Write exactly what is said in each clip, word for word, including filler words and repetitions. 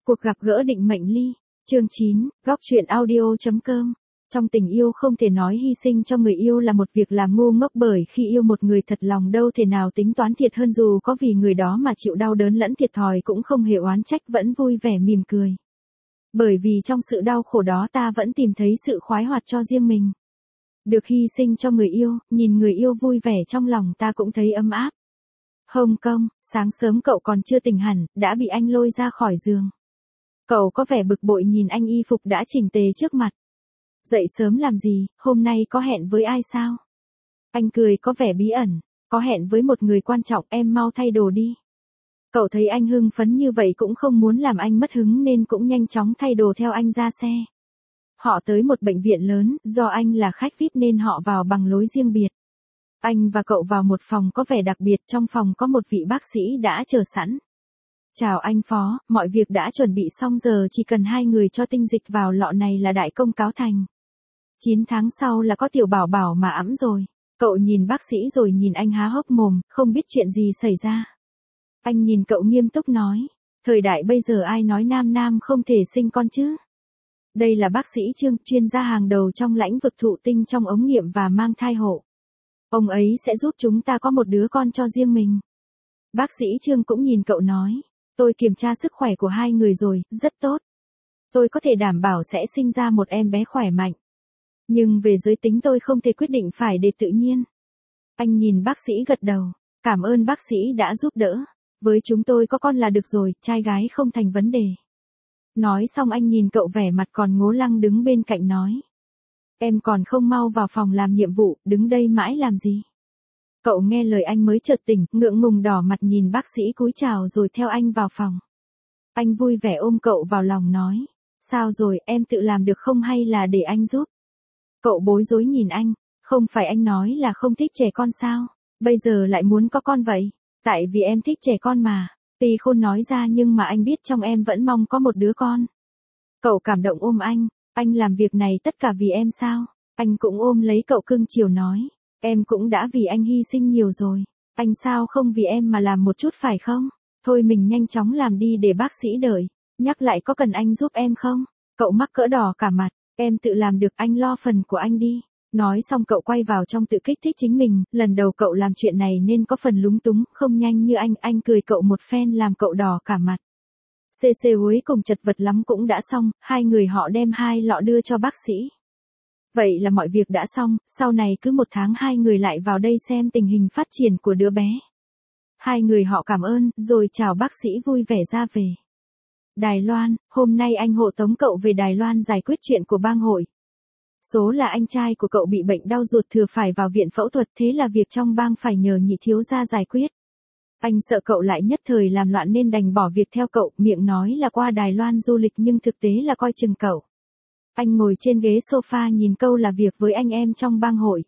Cuộc gặp gỡ định mệnh ly, chương chín, góc truyện audio.com. Trong tình yêu không thể nói hy sinh cho người yêu là một việc làm ngu ngốc, bởi khi yêu một người thật lòng đâu thể nào tính toán thiệt hơn, dù có vì người đó mà chịu đau đớn lẫn thiệt thòi cũng không hề oán trách, vẫn vui vẻ mỉm cười. Bởi vì trong sự đau khổ đó ta vẫn tìm thấy sự khoái hoạt cho riêng mình. Được hy sinh cho người yêu, nhìn người yêu vui vẻ trong lòng ta cũng thấy ấm áp. Hồng Kông, sáng sớm cậu còn chưa tỉnh hẳn, đã bị anh lôi ra khỏi giường. Cậu có vẻ bực bội nhìn anh y phục đã chỉnh tề trước mặt. Dậy sớm làm gì, hôm nay có hẹn với ai sao? Anh cười có vẻ bí ẩn, có hẹn với một người quan trọng, em mau thay đồ đi. Cậu thấy anh hưng phấn như vậy cũng không muốn làm anh mất hứng nên cũng nhanh chóng thay đồ theo anh ra xe. Họ tới một bệnh viện lớn, do anh là khách vi ai pi nên họ vào bằng lối riêng biệt. Anh và cậu vào một phòng có vẻ đặc biệt, trong phòng có một vị bác sĩ đã chờ sẵn. Chào anh Phó, mọi việc đã chuẩn bị xong giờ chỉ cần hai người cho tinh dịch vào lọ này là đại công cáo thành. chín tháng sau là có tiểu bảo bảo mà ẵm rồi. Cậu nhìn bác sĩ rồi nhìn anh há hốc mồm, không biết chuyện gì xảy ra. Anh nhìn cậu nghiêm túc nói, thời đại bây giờ ai nói nam nam không thể sinh con chứ? Đây là bác sĩ Trương, chuyên gia hàng đầu trong lĩnh vực thụ tinh trong ống nghiệm và mang thai hộ. Ông ấy sẽ giúp chúng ta có một đứa con cho riêng mình. Bác sĩ Trương cũng nhìn cậu nói, tôi kiểm tra sức khỏe của hai người rồi, rất tốt. Tôi có thể đảm bảo sẽ sinh ra một em bé khỏe mạnh. Nhưng về giới tính tôi không thể quyết định, phải để tự nhiên. Anh nhìn bác sĩ gật đầu, cảm ơn bác sĩ đã giúp đỡ. Với chúng tôi có con là được rồi, trai gái không thành vấn đề. Nói xong anh nhìn cậu vẻ mặt còn ngố lăng đứng bên cạnh nói. Em còn không mau vào phòng làm nhiệm vụ, đứng đây mãi làm gì? Cậu nghe lời anh mới chợt tỉnh, ngượng ngùng đỏ mặt nhìn bác sĩ cúi chào rồi theo anh vào phòng. Anh vui vẻ ôm cậu vào lòng nói, sao rồi, em tự làm được không hay là để anh giúp? Cậu bối rối nhìn anh, không phải anh nói là không thích trẻ con sao? Bây giờ lại muốn có con vậy? Tại vì em thích trẻ con mà. Tuy khôn nói ra nhưng mà anh biết trong em vẫn mong có một đứa con. Cậu cảm động ôm anh, anh làm việc này tất cả vì em sao? Anh cũng ôm lấy cậu cưng chiều nói, em cũng đã vì anh hy sinh nhiều rồi. Anh sao không vì em mà làm một chút phải không? Thôi mình nhanh chóng làm đi để bác sĩ đợi. Nhắc lại có cần anh giúp em không? Cậu mắc cỡ đỏ cả mặt, em tự làm được, anh lo phần của anh đi. Nói xong cậu quay vào trong tự kích thích chính mình, lần đầu cậu làm chuyện này nên có phần lúng túng, không nhanh như anh, anh cười cậu một phen làm cậu đỏ cả mặt. Xê xê cuối cùng chật vật lắm cũng đã xong, hai người họ đem hai lọ đưa cho bác sĩ. Vậy là mọi việc đã xong, sau này cứ một tháng hai người lại vào đây xem tình hình phát triển của đứa bé. Hai người họ cảm ơn, rồi chào bác sĩ vui vẻ ra về. Đài Loan, hôm nay anh hộ tống cậu về Đài Loan giải quyết chuyện của bang hội. Số là anh trai của cậu bị bệnh đau ruột thừa phải vào viện phẫu thuật, thế là việc trong bang phải nhờ nhị thiếu gia giải quyết. Anh sợ cậu lại nhất thời làm loạn nên đành bỏ việc theo cậu, miệng nói là qua Đài Loan du lịch nhưng thực tế là coi chừng cậu. Anh ngồi trên ghế sofa nhìn câu là việc với anh em trong bang hội.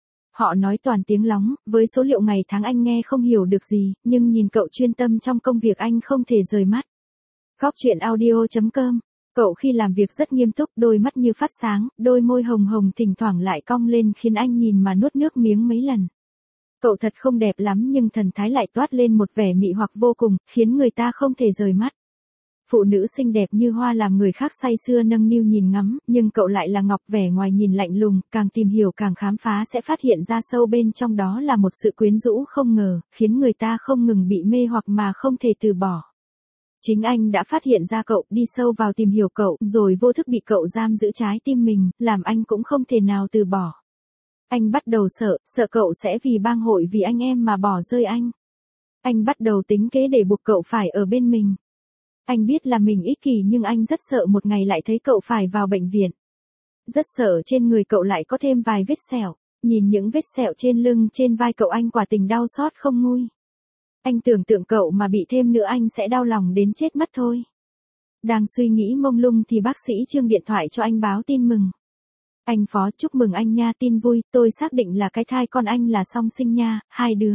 Họ nói toàn tiếng lóng, với số liệu ngày tháng anh nghe không hiểu được gì, nhưng nhìn cậu chuyên tâm trong công việc anh không thể rời mắt. Góc truyện audio.com. Cậu khi làm việc rất nghiêm túc, đôi mắt như phát sáng, đôi môi hồng hồng thỉnh thoảng lại cong lên khiến anh nhìn mà nuốt nước miếng mấy lần. Cậu thật không đẹp lắm nhưng thần thái lại toát lên một vẻ mị hoặc vô cùng, khiến người ta không thể rời mắt. Phụ nữ xinh đẹp như hoa làm người khác say sưa nâng niu nhìn ngắm, nhưng cậu lại là ngọc, vẻ ngoài nhìn lạnh lùng, càng tìm hiểu càng khám phá sẽ phát hiện ra sâu bên trong đó là một sự quyến rũ không ngờ, khiến người ta không ngừng bị mê hoặc mà không thể từ bỏ. Chính anh đã phát hiện ra cậu, đi sâu vào tìm hiểu cậu, rồi vô thức bị cậu giam giữ trái tim mình, làm anh cũng không thể nào từ bỏ. Anh bắt đầu sợ, sợ cậu sẽ vì bang hội vì anh em mà bỏ rơi anh. Anh bắt đầu tính kế để buộc cậu phải ở bên mình. Anh biết là mình ích kỷ nhưng anh rất sợ một ngày lại thấy cậu phải vào bệnh viện. Rất sợ trên người cậu lại có thêm vài vết sẹo, nhìn những vết sẹo trên lưng trên vai cậu anh quả tình đau xót không nguôi. Anh tưởng tượng cậu mà bị thêm nữa anh sẽ đau lòng đến chết mất thôi. Đang suy nghĩ mông lung thì bác sĩ Trương điện thoại cho anh báo tin mừng. Anh Phó, chúc mừng anh nha, tin vui, tôi xác định là cái thai con anh là song sinh nha, hai đứa.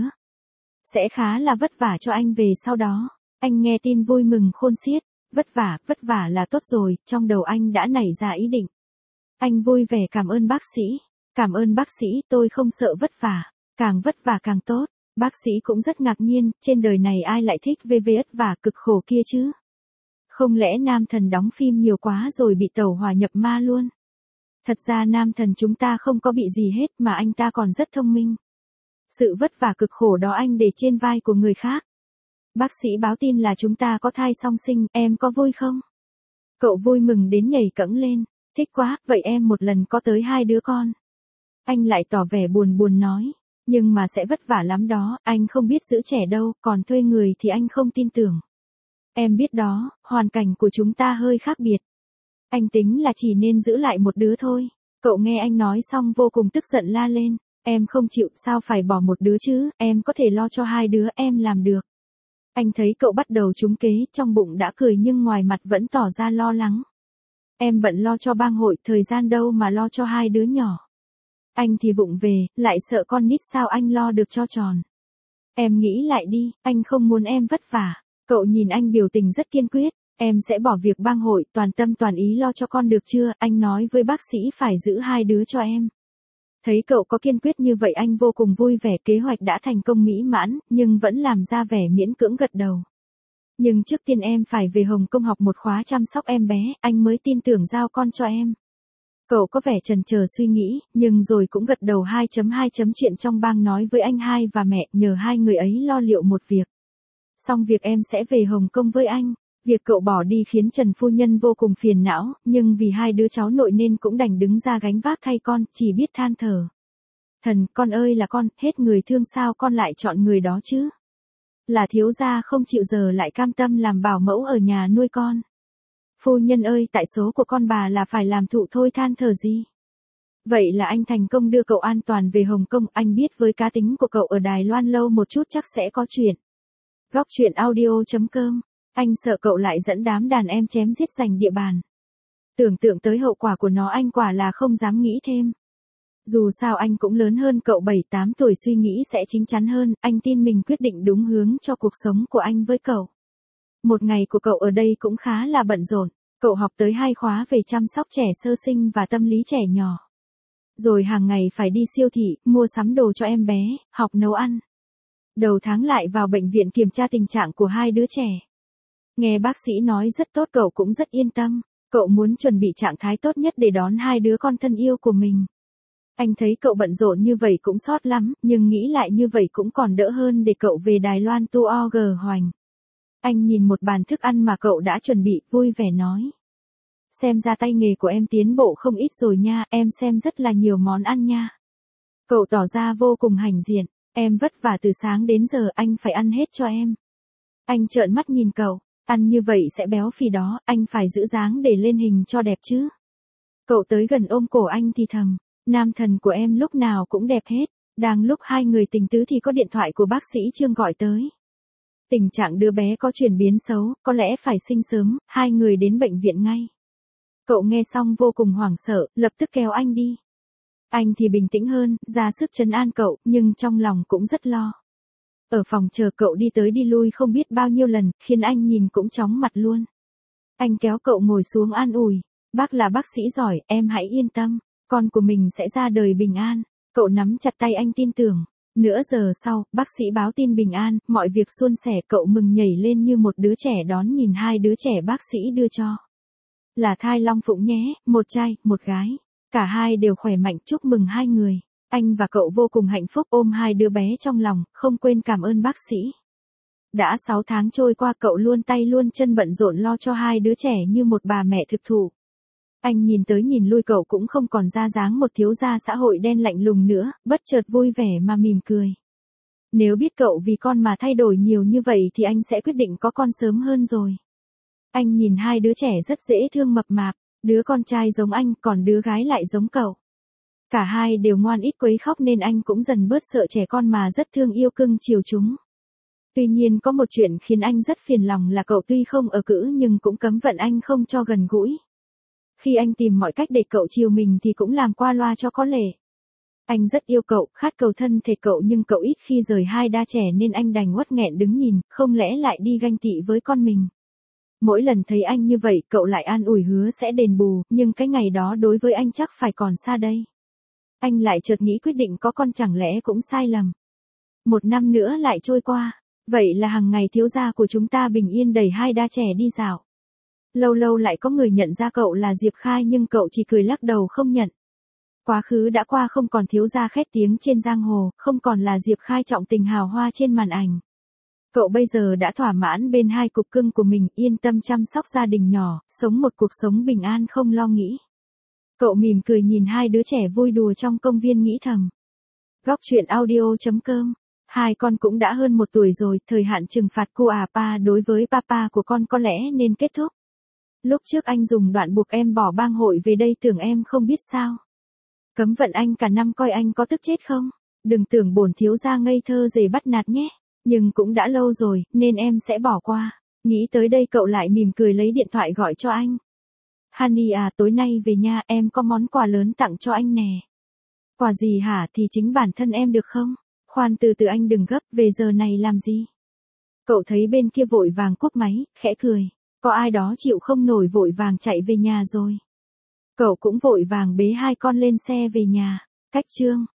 Sẽ khá là vất vả cho anh về sau đó. Anh nghe tin vui mừng khôn xiết, vất vả, vất vả là tốt rồi, trong đầu anh đã nảy ra ý định. Anh vui vẻ cảm ơn bác sĩ, cảm ơn bác sĩ, tôi không sợ vất vả, càng vất vả càng tốt. Bác sĩ cũng rất ngạc nhiên, trên đời này ai lại thích vê vê vất vả cực khổ kia chứ? Không lẽ nam thần đóng phim nhiều quá rồi bị tẩu hỏa nhập ma luôn? Thật ra nam thần chúng ta không có bị gì hết mà anh ta còn rất thông minh. Sự vất vả cực khổ đó anh để trên vai của người khác. Bác sĩ báo tin là chúng ta có thai song sinh, em có vui không? Cậu vui mừng đến nhảy cẫng lên, thích quá, vậy em một lần có tới hai đứa con. Anh lại tỏ vẻ buồn buồn nói, nhưng mà sẽ vất vả lắm đó, anh không biết giữ trẻ đâu, còn thuê người thì anh không tin tưởng. Em biết đó, hoàn cảnh của chúng ta hơi khác biệt. Anh tính là chỉ nên giữ lại một đứa thôi. Cậu nghe anh nói xong vô cùng tức giận la lên, em không chịu, sao phải bỏ một đứa chứ, em có thể lo cho hai đứa, em làm được. Anh thấy cậu bắt đầu trúng kế, trong bụng đã cười nhưng ngoài mặt vẫn tỏ ra lo lắng. Em bận lo cho bang hội, thời gian đâu mà lo cho hai đứa nhỏ. Anh thì vụng về, lại sợ con nít sao anh lo được cho tròn. Em nghĩ lại đi, anh không muốn em vất vả. Cậu nhìn anh biểu tình rất kiên quyết, em sẽ bỏ việc bang hội, toàn tâm toàn ý lo cho con được chưa, anh nói với bác sĩ phải giữ hai đứa cho em. Thấy cậu có kiên quyết như vậy anh vô cùng vui vẻ, kế hoạch đã thành công mỹ mãn, nhưng vẫn làm ra vẻ miễn cưỡng gật đầu. Nhưng trước tiên em phải về Hồng Kông học một khóa chăm sóc em bé, anh mới tin tưởng giao con cho em. Cậu có vẻ chần chờ suy nghĩ, nhưng rồi cũng gật đầu. hai chấm hai Chuyện trong bang nói với anh hai và mẹ, nhờ hai người ấy lo liệu một việc. Xong việc em sẽ về Hồng Kông với anh. Việc cậu bỏ đi khiến Trần phu nhân vô cùng phiền não, nhưng vì hai đứa cháu nội nên cũng đành đứng ra gánh vác thay con, chỉ biết than thở. Thần, con ơi là con, hết người thương sao con lại chọn người đó chứ? Là thiếu gia không chịu giờ lại cam tâm làm bảo mẫu ở nhà nuôi con. Phu nhân ơi, tại số của con bà là phải làm thụ thôi, than thở gì? Vậy là anh thành công đưa cậu an toàn về Hồng Kông, anh biết với cá tính của cậu ở Đài Loan lâu một chút chắc sẽ có chuyện. Góc truyện audio chấm com, anh sợ cậu lại dẫn đám đàn em chém giết giành địa bàn. Tưởng tượng tới hậu quả của nó anh quả là không dám nghĩ thêm. Dù sao anh cũng lớn hơn cậu bảy tám tuổi, suy nghĩ sẽ chín chắn hơn, anh tin mình quyết định đúng hướng cho cuộc sống của anh với cậu. Một ngày của cậu ở đây cũng khá là bận rộn, cậu học tới hai khóa về chăm sóc trẻ sơ sinh và tâm lý trẻ nhỏ. Rồi hàng ngày phải đi siêu thị, mua sắm đồ cho em bé, học nấu ăn. Đầu tháng lại vào bệnh viện kiểm tra tình trạng của hai đứa trẻ. Nghe bác sĩ nói rất tốt cậu cũng rất yên tâm, cậu muốn chuẩn bị trạng thái tốt nhất để đón hai đứa con thân yêu của mình. Anh thấy cậu bận rộn như vậy cũng sót lắm, nhưng nghĩ lại như vậy cũng còn đỡ hơn để cậu về Đài Loan tu o gờ hoành. Anh nhìn một bàn thức ăn mà cậu đã chuẩn bị, vui vẻ nói. Xem ra tay nghề của em tiến bộ không ít rồi nha, em xem rất là nhiều món ăn nha. Cậu tỏ ra vô cùng hãnh diện, em vất vả từ sáng đến giờ anh phải ăn hết cho em. Anh trợn mắt nhìn cậu, ăn như vậy sẽ béo phì đó, anh phải giữ dáng để lên hình cho đẹp chứ. Cậu tới gần ôm cổ anh thì thầm, nam thần của em lúc nào cũng đẹp hết. Đang lúc hai người tình tứ thì có điện thoại của bác sĩ Trương gọi tới. Tình trạng đứa bé có chuyển biến xấu, có lẽ phải sinh sớm, hai người đến bệnh viện ngay. Cậu nghe xong vô cùng hoảng sợ, lập tức kéo anh đi. Anh thì bình tĩnh hơn, ra sức trấn an cậu, nhưng trong lòng cũng rất lo. Ở phòng chờ cậu đi tới đi lui không biết bao nhiêu lần, khiến anh nhìn cũng chóng mặt luôn. Anh kéo cậu ngồi xuống an ủi, bác là bác sĩ giỏi, em hãy yên tâm, con của mình sẽ ra đời bình an. Cậu nắm chặt tay anh tin tưởng. Nửa giờ sau, bác sĩ báo tin bình an, mọi việc suôn sẻ, cậu mừng nhảy lên như một đứa trẻ đón nhìn hai đứa trẻ bác sĩ đưa cho. Là thai long phụng nhé, một trai, một gái. Cả hai đều khỏe mạnh, chúc mừng hai người. Anh và cậu vô cùng hạnh phúc ôm hai đứa bé trong lòng, không quên cảm ơn bác sĩ. Đã sáu tháng trôi qua cậu luôn tay luôn chân bận rộn lo cho hai đứa trẻ như một bà mẹ thực thụ. Anh nhìn tới nhìn lui cậu cũng không còn ra dáng một thiếu gia xã hội đen lạnh lùng nữa, bất chợt vui vẻ mà mỉm cười. Nếu biết cậu vì con mà thay đổi nhiều như vậy thì anh sẽ quyết định có con sớm hơn rồi. Anh nhìn hai đứa trẻ rất dễ thương mập mạp, đứa con trai giống anh còn đứa gái lại giống cậu. Cả hai đều ngoan ít quấy khóc nên anh cũng dần bớt sợ trẻ con mà rất thương yêu cưng chiều chúng. Tuy nhiên có một chuyện khiến anh rất phiền lòng là cậu tuy không ở cữ nhưng cũng cấm vận anh không cho gần gũi. Khi anh tìm mọi cách để cậu chiều mình thì cũng làm qua loa cho có lệ. Anh rất yêu cậu, khát cầu thân thể cậu nhưng cậu ít khi rời hai đứa trẻ nên anh đành uất nghẹn đứng nhìn, không lẽ lại đi ganh tị với con mình. Mỗi lần thấy anh như vậy cậu lại an ủi hứa sẽ đền bù, nhưng cái ngày đó đối với anh chắc phải còn xa đây. Anh lại chợt nghĩ quyết định có con chẳng lẽ cũng sai lầm. Một năm nữa lại trôi qua, vậy là hàng ngày thiếu gia của chúng ta bình yên đẩy hai đứa trẻ đi dạo. Lâu lâu lại có người nhận ra cậu là Diệp Khai nhưng cậu chỉ cười lắc đầu không nhận. Quá khứ đã qua không còn thiếu gia khét tiếng trên giang hồ, không còn là Diệp Khai trọng tình hào hoa trên màn ảnh. Cậu bây giờ đã thỏa mãn bên hai cục cưng của mình, yên tâm chăm sóc gia đình nhỏ, sống một cuộc sống bình an không lo nghĩ. Cậu mỉm cười nhìn hai đứa trẻ vui đùa trong công viên nghĩ thầm. Góc truyện audio chấm com. Hai con cũng đã hơn một tuổi rồi, thời hạn trừng phạt cu à pa đối với papa của con có lẽ nên kết thúc. Lúc trước anh dùng đoạn buộc em bỏ bang hội về đây tưởng em không biết sao. Cấm vận anh cả năm coi anh có tức chết không? Đừng tưởng bổn thiếu gia ngây thơ dễ bắt nạt nhé. Nhưng cũng đã lâu rồi, nên em sẽ bỏ qua. Nghĩ tới đây cậu lại mỉm cười lấy điện thoại gọi cho anh. Honey à, tối nay về nhà em có món quà lớn tặng cho anh nè. Quà gì hả? Thì chính bản thân em được không? Khoan từ từ anh đừng gấp, về giờ này làm gì? Cậu thấy bên kia vội vàng cúp máy, khẽ cười. Có ai đó chịu không nổi vội vàng chạy về nhà rồi. Cậu cũng vội vàng bế hai con lên xe về nhà. Cách chương.